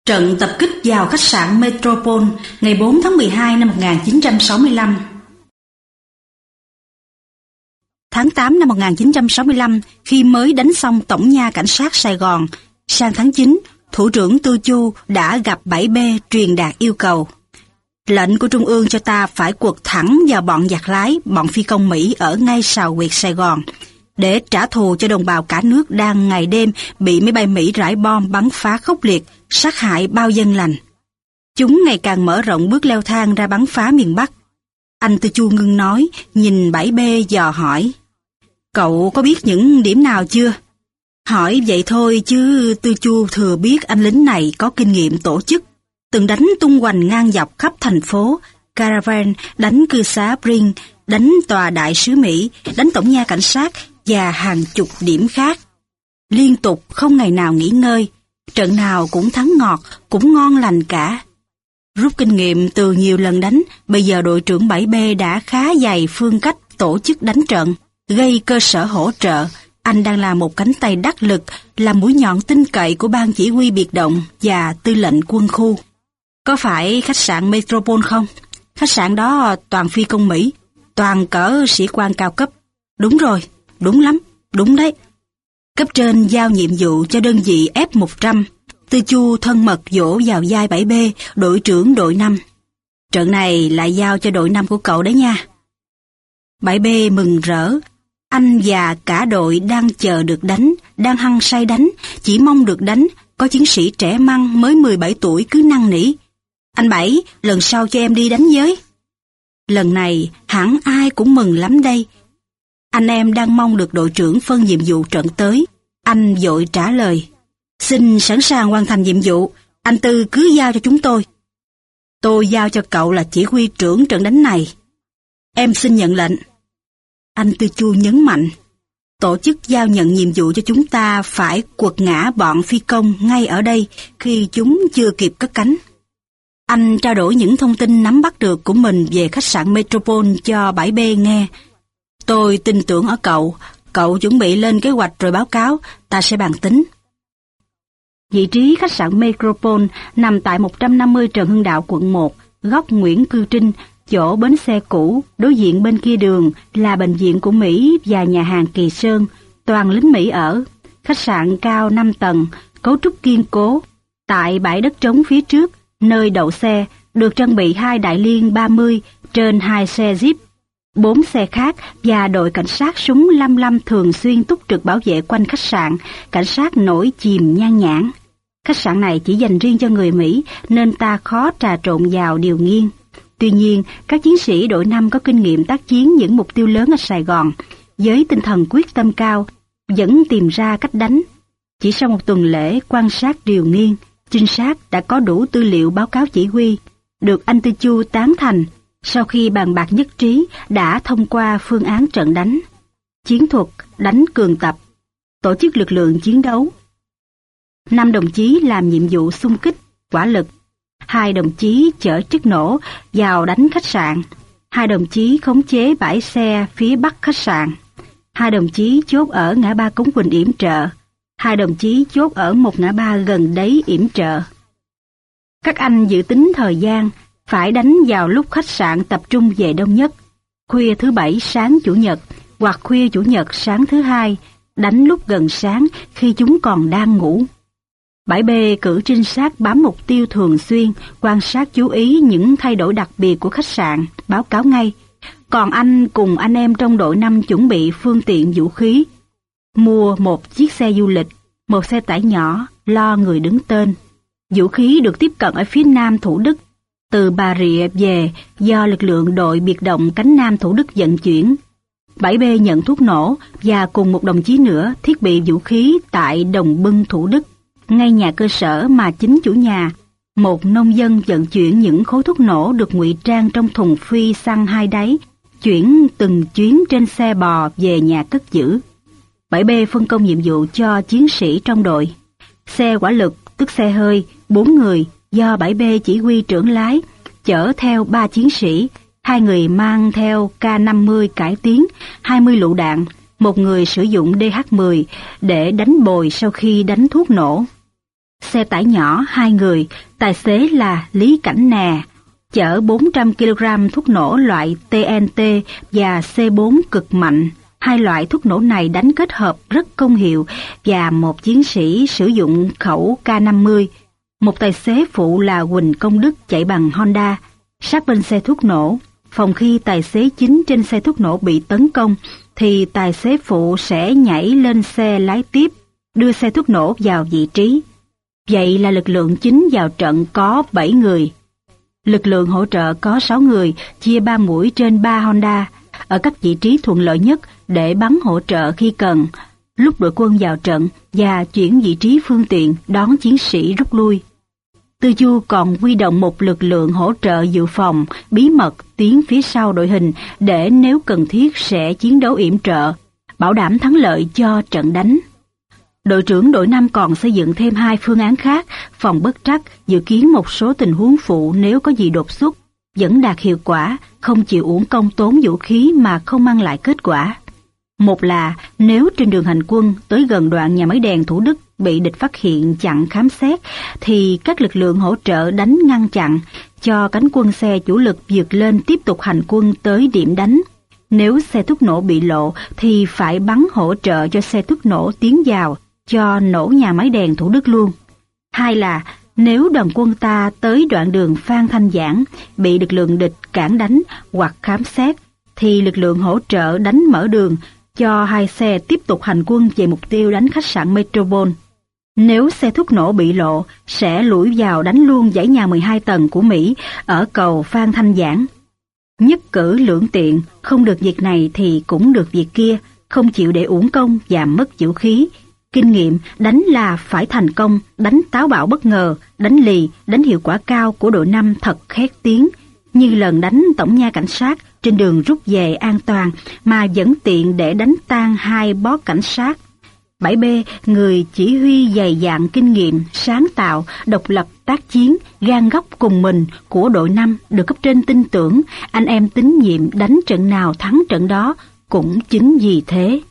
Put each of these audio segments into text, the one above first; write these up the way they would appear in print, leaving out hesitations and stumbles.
Trận tập kích vào khách sạn Metropole ngày 4 tháng 12 năm 1965. Tháng 8 năm 1965, khi mới đánh xong Tổng nha Cảnh sát Sài Gòn, sang tháng 9, Thủ trưởng Tư Chu đã gặp 7B truyền đạt yêu cầu. Lệnh của Trung ương cho ta phải quật thẳng vào bọn giặc lái, bọn phi công Mỹ ở ngay sào huyệt Sài Gòn, để trả thù cho đồng bào cả nước đang ngày đêm bị máy bay Mỹ rải bom bắn phá khốc liệt, sát hại bao dân lành. Chúng ngày càng mở rộng bước leo thang ra bắn phá miền Bắc. Anh Tư Chu ngưng nói, nhìn 7B dò hỏi. Cậu có biết những điểm nào chưa? Hỏi vậy thôi chứ Tư Chu thừa biết anh lính này có kinh nghiệm tổ chức, từng đánh tung hoành ngang dọc khắp thành phố, Caravan, đánh cư xá Bring, đánh tòa đại sứ Mỹ, đánh tổng nha cảnh sát và hàng chục điểm khác. Liên tục không ngày nào nghỉ ngơi, trận nào cũng thắng ngọt, cũng ngon lành cả. Rút kinh nghiệm từ nhiều lần đánh, bây giờ đội trưởng 7B đã khá dày phương cách tổ chức đánh trận, gây cơ sở hỗ trợ. Anh đang là một cánh tay đắc lực, là mũi nhọn tin cậy của ban chỉ huy biệt động và tư lệnh quân khu. Có phải khách sạn Metropole không? Khách sạn đó toàn phi công Mỹ, toàn cỡ sĩ quan cao cấp. Đúng rồi, đúng lắm, đúng đấy. Cấp trên giao nhiệm vụ cho đơn vị F-100. Tư Chu thân mật vỗ vào vai 7B, đội trưởng đội 5. Trận này lại giao cho đội 5 của cậu đấy nha. 7B mừng rỡ. Anh và cả đội đang chờ được đánh, đang hăng say đánh, chỉ mong được đánh. Có chiến sĩ trẻ măng mới 17 tuổi cứ năn nỉ. Anh Bảy, lần sau cho em đi đánh với. Lần này hẳn ai cũng mừng lắm đây. Anh em đang mong được đội trưởng phân nhiệm vụ trận tới. Anh vội trả lời. Xin sẵn sàng hoàn thành nhiệm vụ, anh Tư cứ giao cho chúng tôi. Tôi giao cho cậu là chỉ huy trưởng trận đánh này. Em xin nhận lệnh. Anh Tư Chu nhấn mạnh. Tổ chức giao nhận nhiệm vụ cho chúng ta phải quật ngã bọn phi công ngay ở đây khi chúng chưa kịp cất cánh. Anh trao đổi những thông tin nắm bắt được của mình về khách sạn Metropole cho 7B nghe. Tôi tin tưởng ở cậu, cậu chuẩn bị lên kế hoạch rồi báo cáo, ta sẽ bàn tính. Vị trí khách sạn Metropole nằm tại 150 Trần Hưng Đạo quận 1, góc Nguyễn Cư Trinh, chỗ bến xe cũ, đối diện bên kia đường là bệnh viện của Mỹ và nhà hàng Kỳ Sơn, toàn lính Mỹ ở. Khách sạn cao 5 tầng, cấu trúc kiên cố. Tại bãi đất trống phía trước, nơi đậu xe, được trang bị 2 đại liên 30 trên 2 xe Jeep, 4 xe khác và đội cảnh sát súng 55 thường xuyên túc trực bảo vệ quanh khách sạn, cảnh sát nổi chìm nhan nhản. Khách sạn này chỉ dành riêng cho người Mỹ nên ta khó trà trộn vào điều nghiên. Tuy nhiên, các chiến sĩ đội 5 có kinh nghiệm tác chiến những mục tiêu lớn ở Sài Gòn, với tinh thần quyết tâm cao, vẫn tìm ra cách đánh. Chỉ sau một tuần lễ quan sát điều nghiên, trinh sát đã có đủ tư liệu báo cáo chỉ huy, được anh Tư Chu tán thành. Sau khi bàn bạc nhất trí, đã thông qua phương án trận đánh, chiến thuật, đánh cường tập, tổ chức lực lượng chiến đấu. 5 đồng chí làm nhiệm vụ xung kích, hỏa lực, 2 đồng chí chở chất nổ vào đánh khách sạn, 2 đồng chí khống chế bãi xe phía bắc khách sạn, 2 đồng chí chốt ở ngã ba Cống Quỳnh yểm trợ, 2 đồng chí chốt ở một ngã ba gần đấy yểm trợ. Các anh dự tính thời gian, phải đánh vào lúc khách sạn tập trung về đông nhất, khuya thứ Bảy sáng Chủ nhật, hoặc khuya Chủ nhật sáng thứ Hai, đánh lúc gần sáng khi chúng còn đang ngủ. 7B cử trinh sát bám mục tiêu thường xuyên, quan sát chú ý những thay đổi đặc biệt của khách sạn, báo cáo ngay. Còn anh cùng anh em trong đội 5 chuẩn bị phương tiện vũ khí. Mua một chiếc xe du lịch, một xe tải nhỏ, lo người đứng tên. Vũ khí được tiếp cận ở phía nam Thủ Đức, từ Bà Rịa về do lực lượng đội biệt động cánh Nam Thủ Đức vận chuyển. 7B nhận thuốc nổ và cùng một đồng chí nữa thiết bị vũ khí tại Đồng Bưng Thủ Đức, ngay nhà cơ sở mà chính chủ nhà, một nông dân vận chuyển những khối thuốc nổ được ngụy trang trong thùng phi xăng 2 đáy, chuyển từng chuyến trên xe bò về nhà cất giữ. 7B phân công nhiệm vụ cho chiến sĩ trong đội. Xe hỏa lực, tức xe hơi, 4 người, do 7B chỉ huy trưởng lái, chở theo 3 chiến sĩ, 2 người mang theo K50 cải tiến, 20 lựu đạn, 1 người sử dụng DH-10 để đánh bồi sau khi đánh thuốc nổ. Xe tải nhỏ 2 người, tài xế là Lý Cảnh Nè, chở 400 kg thuốc nổ loại TNT và C4 cực mạnh. Hai loại thuốc nổ này đánh kết hợp rất công hiệu và một chiến sĩ sử dụng khẩu K50. Một tài xế phụ là Huỳnh Công Đức chạy bằng Honda. Sát bên xe thuốc nổ, phòng khi tài xế chính trên xe thuốc nổ bị tấn công, thì tài xế phụ sẽ nhảy lên xe lái tiếp, đưa xe thuốc nổ vào vị trí. Vậy là lực lượng chính vào trận có 7 người. Lực lượng hỗ trợ có 6 người, chia 3 mũi trên 3 Honda, ở các vị trí thuận lợi nhất để bắn hỗ trợ khi cần, lúc đội quân vào trận và chuyển vị trí phương tiện đón chiến sĩ rút lui. Tư Chu còn huy động một lực lượng hỗ trợ dự phòng, bí mật tiến phía sau đội hình để nếu cần thiết sẽ chiến đấu yểm trợ, bảo đảm thắng lợi cho trận đánh. Đội trưởng đội 5 còn xây dựng thêm 2 phương án khác, phòng bất trắc, dự kiến một số tình huống phụ nếu có gì đột xuất, vẫn đạt hiệu quả, không chịu uổng công tốn vũ khí mà không mang lại kết quả. Một là nếu trên đường hành quân tới gần đoạn nhà máy đèn Thủ Đức bị địch phát hiện chặn khám xét, thì các lực lượng hỗ trợ đánh ngăn chặn, cho cánh quân xe chủ lực vượt lên tiếp tục hành quân tới điểm đánh. Nếu xe thuốc nổ bị lộ thì phải bắn hỗ trợ cho xe thuốc nổ tiến vào, cho nổ nhà máy đèn Thủ Đức luôn. Hai là nếu đoàn quân ta tới đoạn đường Phan Thanh Giảng bị lực lượng địch cản đánh hoặc khám xét, thì lực lượng hỗ trợ đánh mở đường cho hai xe tiếp tục hành quân về mục tiêu đánh khách sạn Metropole. Nếu xe thuốc nổ bị lộ, sẽ lủi vào đánh luôn dãy nhà 12 tầng của Mỹ ở cầu Phan Thanh Giảng. Nhất cử lưỡng tiện, không được việc này thì cũng được việc kia, không chịu để uổng công và mất vũ khí. Kinh nghiệm đánh là phải thành công, đánh táo bạo bất ngờ, đánh lì, đánh hiệu quả cao của đội 5 thật khét tiếng, như lần đánh tổng nha cảnh sát trên đường rút về an toàn mà vẫn tiện để đánh tan 2 boss cảnh sát. 7B, người chỉ huy dày dạn kinh nghiệm, sáng tạo, độc lập tác chiến, gan góc cùng mình của đội 5 được cấp trên tin tưởng, anh em tín nhiệm đánh trận nào thắng trận đó, cũng chính vì thế.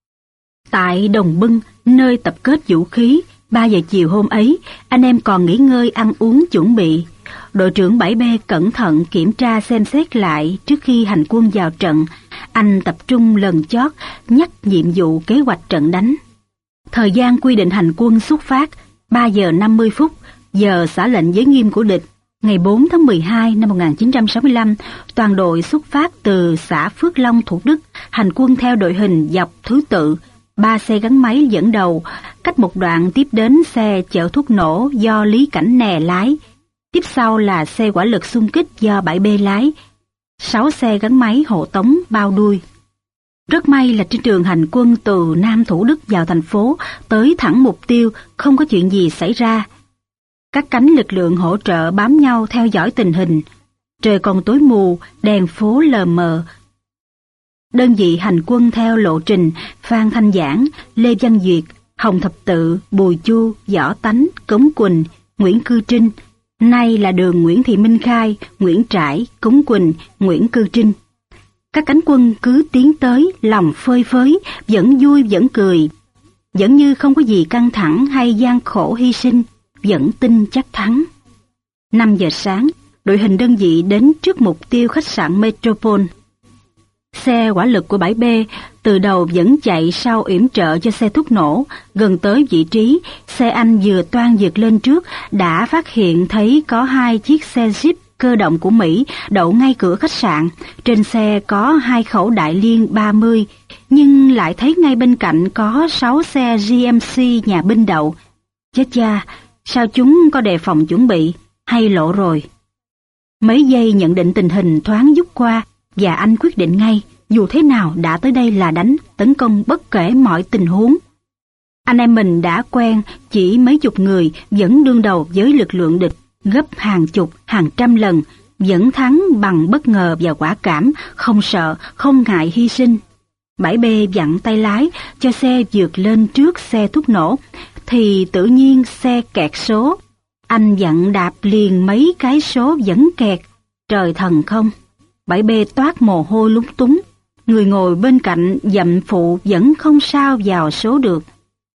Tại Đồng Bưng, nơi tập kết vũ khí, 3 giờ chiều hôm ấy, anh em còn nghỉ ngơi ăn uống chuẩn bị. Đội trưởng 7B cẩn thận kiểm tra xem xét lại trước khi hành quân vào trận. Anh tập trung lần chót nhắc nhiệm vụ kế hoạch trận đánh. Thời gian quy định hành quân xuất phát 3 giờ 50 phút, giờ xả lệnh giới nghiêm của địch. Ngày 4 tháng 12 năm 1965, toàn đội xuất phát từ xã Phước Long, Thủ Đức, hành quân theo đội hình dọc thứ tự. 3 xe gắn máy dẫn đầu, cách một đoạn tiếp đến xe chở thuốc nổ do Lý Cảnh Nè lái. Tiếp sau là xe hỏa lực xung kích do 7B lái. 6 xe gắn máy hộ tống bao đuôi. Rất may là trên đường hành quân từ Nam Thủ Đức vào thành phố, tới thẳng mục tiêu, không có chuyện gì xảy ra. Các cánh lực lượng hỗ trợ bám nhau theo dõi tình hình. Trời còn tối mù, đèn phố lờ mờ. Đơn vị hành quân theo lộ trình Phan Thanh Giảng, Lê Văn Duyệt, Hồng Thập Tự, Bùi Chu, Võ Tánh, Cống Quỳnh, Nguyễn Cư Trinh. Nay là đường Nguyễn Thị Minh Khai, Nguyễn Trãi, Cống Quỳnh, Nguyễn Cư Trinh. Các cánh quân cứ tiến tới, lòng phơi phới, vẫn vui vẫn cười. Vẫn như không có gì căng thẳng hay gian khổ hy sinh, vẫn tin chắc thắng. 5 giờ sáng, đội hình đơn vị đến trước mục tiêu khách sạn Metropole. Xe hỏa lực của 7B từ đầu vẫn chạy sau yểm trợ cho xe thuốc nổ. Gần tới vị trí, xe Anh vừa toan vượt lên trước đã phát hiện thấy có 2 chiếc xe Jeep cơ động của Mỹ đậu ngay cửa khách sạn. Trên xe có 2 khẩu Đại Liên 30, nhưng lại thấy ngay bên cạnh có 6 xe GMC nhà binh đậu. Chết cha, sao chúng có đề phòng chuẩn bị, hay lộ rồi? Mấy giây nhận định tình hình thoáng vút qua, và anh quyết định ngay, dù thế nào đã tới đây là đánh, tấn công bất kể mọi tình huống. Anh em mình đã quen, chỉ mấy chục người vẫn đương đầu với lực lượng địch gấp hàng chục, hàng trăm lần, vẫn thắng bằng bất ngờ và quả cảm, không sợ, không ngại hy sinh. 7B vặn tay lái cho xe vượt lên trước xe thuốc nổ, thì tự nhiên xe kẹt số. Anh vặn đạp liền mấy cái số vẫn kẹt, trời thần không. 7B toát mồ hôi lúng túng, người ngồi bên cạnh dậm phụ vẫn không sao vào số được.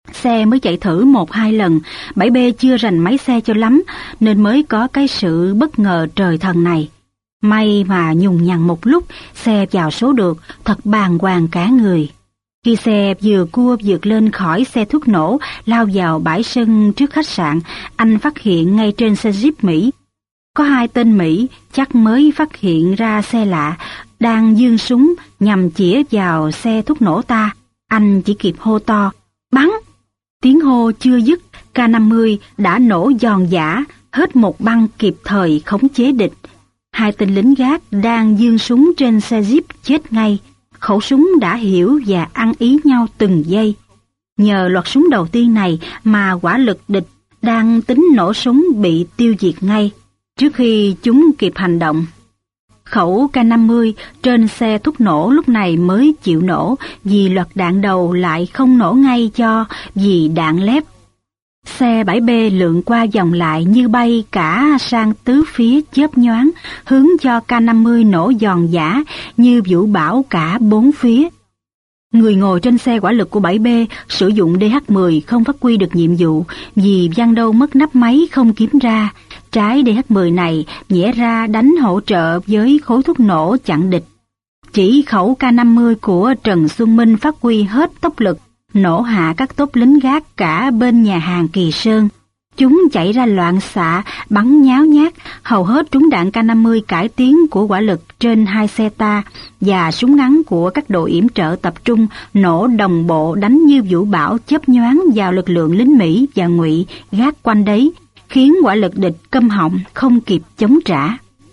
Xe mới chạy thử 1-2 lần, 7B chưa rành máy xe cho lắm, nên mới có cái sự bất ngờ trời thần này. May mà nhùng nhằng một lúc, xe vào số được, thật bàng hoàng cả người. Khi xe vừa cua vượt lên khỏi xe thuốc nổ, lao vào bãi sân trước khách sạn, anh phát hiện ngay trên xe Jeep Mỹ có 2 tên Mỹ, chắc mới phát hiện ra xe lạ, đang giương súng nhằm chĩa vào xe thuốc nổ ta. Anh chỉ kịp hô to, bắn! Tiếng hô chưa dứt, K-50 đã nổ giòn giã, hết một băng kịp thời khống chế địch. 2 tên lính gác đang giương súng trên xe Jeep chết ngay. Khẩu súng đã hiểu và ăn ý nhau từng giây. Nhờ loạt súng đầu tiên này mà hỏa lực địch đang tính nổ súng bị tiêu diệt ngay, trước khi chúng kịp hành động. Khẩu K-50 trên xe thuốc nổ lúc này mới chịu nổ, vì loạt đạn đầu lại không nổ ngay cho vì đạn lép. Xe 7B lượn qua vòng lại như bay cả sang tứ phía chớp nhoáng, hướng cho K-50 nổ giòn giã như vũ bão cả 4 phía. Người ngồi trên xe hỏa lực của 7B sử dụng DH-10 không phát huy được nhiệm vụ vì văng đâu mất nắp máy không kiếm ra. Trái DH-10 này nhẽ ra đánh hỗ trợ với khối thuốc nổ chặn địch. Chỉ khẩu K-50 của Trần Xuân Minh phát huy hết tốc lực, nổ hạ các tốp lính gác cả bên nhà hàng Kỳ Sơn. Chúng chạy ra loạn xạ, bắn nháo nhác, hầu hết trúng đạn K-50 cải tiến của hỏa lực trên 2 xe ta và súng ngắn của các đội yểm trợ tập trung nổ đồng bộ đánh như vũ bão chớp nhoáng vào lực lượng lính Mỹ và Ngụy gác quanh đấy, khiến hỏa lực địch câm họng không kịp chống trả.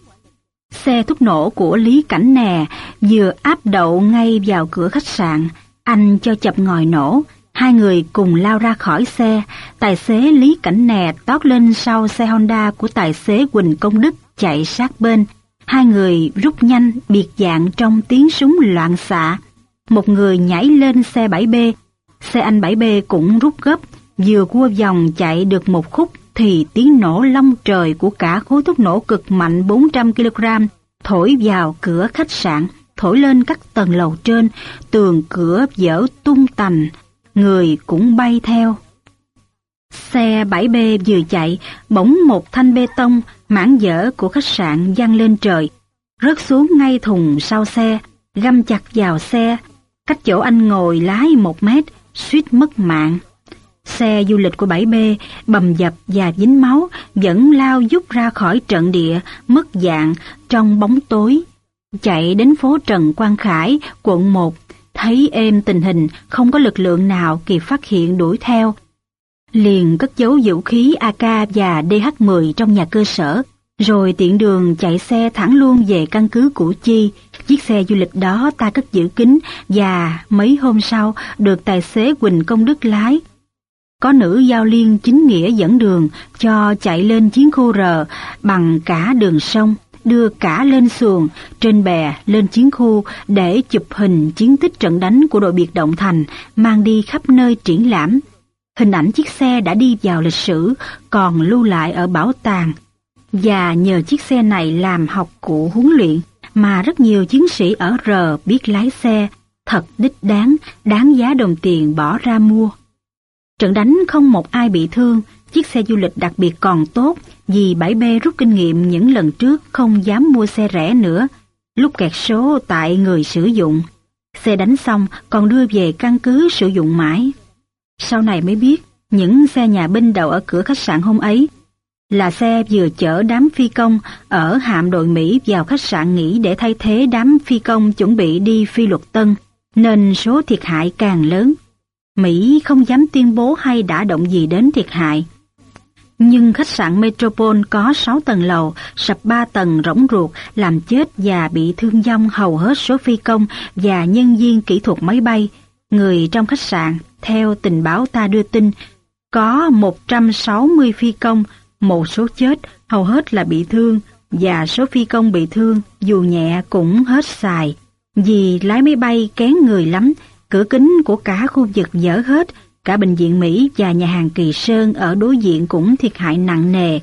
Xe thuốc nổ của Lý Cảnh Nè vừa áp đậu ngay vào cửa khách sạn, anh cho chập ngòi nổ. 2 người cùng lao ra khỏi xe, tài xế Lý Cảnh Nè tót lên sau xe Honda của tài xế Huỳnh Công Đức chạy sát bên. 2 người rút nhanh biệt dạng trong tiếng súng loạn xạ. Một người nhảy lên xe 7B, xe anh 7B cũng rút gấp, vừa cua vòng chạy được một khúc thì tiếng nổ long trời của cả khối thuốc nổ cực mạnh 400 kg thổi vào cửa khách sạn, thổi lên các tầng lầu trên, tường cửa vỡ tung tành, người cũng bay theo. Xe 7B vừa chạy, bỗng một thanh bê tông mảng dở của khách sạn văng lên trời, rớt xuống ngay thùng sau xe, găm chặt vào xe, cách chỗ anh ngồi lái 1 mét, suýt mất mạng. Xe du lịch của 7B bầm dập và dính máu vẫn lao vút ra khỏi trận địa, mất dạng trong bóng tối. Chạy đến phố Trần Quang Khải, quận 1, thấy êm tình hình, không có lực lượng nào kịp phát hiện đuổi theo. Liền cất giấu vũ khí AK và DH-10 trong nhà cơ sở, rồi tiện đường chạy xe thẳng luôn về căn cứ Củ Chi. Chiếc xe du lịch đó ta cất giữ kín và mấy hôm sau được tài xế Huỳnh Công Đức lái. Có nữ giao liên chính nghĩa dẫn đường cho chạy lên chiến khu R bằng cả đường sông, đưa cả lên xuồng, trên bè lên chiến khu để chụp hình chiến tích trận đánh của đội biệt động Thành, mang đi khắp nơi triển lãm. Hình ảnh chiếc xe đã đi vào lịch sử, còn lưu lại ở bảo tàng. Và nhờ chiếc xe này làm học cụ huấn luyện mà rất nhiều chiến sĩ ở R biết lái xe, thật đích đáng giá đồng tiền bỏ ra mua. Trận đánh không một ai bị thương, chiếc xe du lịch đặc biệt còn tốt vì 7B rút kinh nghiệm những lần trước không dám mua xe rẻ nữa, lúc kẹt số tại người sử dụng. Xe đánh xong còn đưa về căn cứ sử dụng mãi. Sau này mới biết, những xe nhà binh đậu ở cửa khách sạn hôm ấy là xe vừa chở đám phi công ở hạm đội Mỹ vào khách sạn nghỉ để thay thế đám phi công chuẩn bị đi Phi Luật Tân, nên số thiệt hại càng lớn. Mỹ không dám tuyên bố hay đã động gì đến thiệt hại. Nhưng khách sạn Metropole có 6 tầng lầu, sập 3 tầng rỗng ruột, làm chết và bị thương vong hầu hết số phi công và nhân viên kỹ thuật máy bay. Người trong khách sạn, theo tình báo ta đưa tin, có 160 phi công, một số chết, hầu hết là bị thương, và số phi công bị thương, dù nhẹ cũng hết xài. Vì lái máy bay kén người lắm, cửa kính của cả khu vực vỡ hết, cả bệnh viện Mỹ và nhà hàng Kỳ Sơn ở đối diện cũng thiệt hại nặng nề.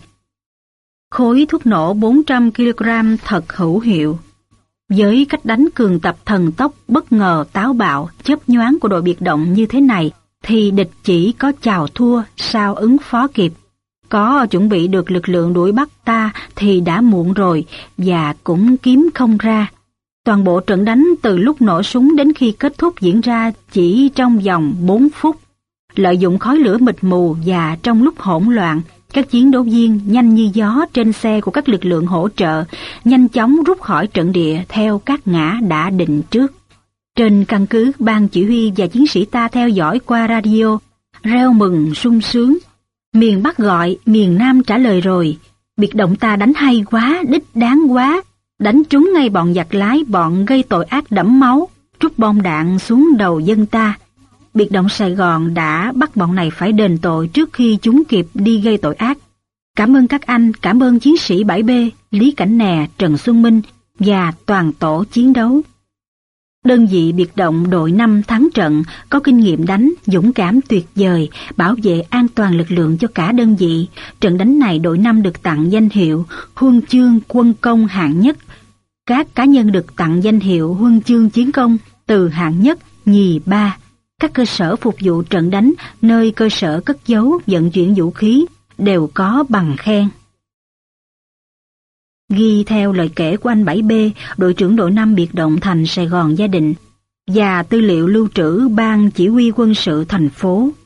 Khối thuốc nổ 400 kg thật hữu hiệu. Với cách đánh cường tập thần tốc bất ngờ táo bạo, chớp nhoáng của đội biệt động như thế này, thì địch chỉ có chào thua sao ứng phó kịp. Có chuẩn bị được lực lượng đuổi bắt ta thì đã muộn rồi và cũng kiếm không ra. Toàn bộ trận đánh từ lúc nổ súng đến khi kết thúc diễn ra chỉ trong vòng 4 phút. Lợi dụng khói lửa mịt mù và trong lúc hỗn loạn, các chiến đấu viên nhanh như gió trên xe của các lực lượng hỗ trợ nhanh chóng rút khỏi trận địa theo các ngã đã định trước. Trên căn cứ, ban chỉ huy và chiến sĩ ta theo dõi qua radio, reo mừng sung sướng. Miền Bắc gọi, miền Nam trả lời rồi. Biệt động ta đánh hay quá, đích đáng quá. Đánh trúng ngay bọn giặc lái, bọn gây tội ác đẫm máu, trút bom đạn xuống đầu dân ta. Biệt động Sài Gòn đã bắt bọn này phải đền tội trước khi chúng kịp đi gây tội ác. Cảm ơn các anh, cảm ơn chiến sĩ 7B, Lý Cảnh Nè, Trần Xuân Minh và toàn tổ chiến đấu. Đơn vị biệt động đội 5 thắng trận, có kinh nghiệm đánh, dũng cảm tuyệt vời, bảo vệ an toàn lực lượng cho cả đơn vị. Trận đánh này đội 5 được tặng danh hiệu Huân chương Quân công hạng nhất. Các cá nhân được tặng danh hiệu Huân chương Chiến công từ hạng nhất, nhì, ba. Các cơ sở phục vụ trận đánh, nơi cơ sở cất giấu, vận chuyển vũ khí, đều có bằng khen. Ghi theo lời kể của anh 7B, đội trưởng đội 5 biệt động thành Sài Gòn Gia Định, và tư liệu lưu trữ ban chỉ huy quân sự thành phố.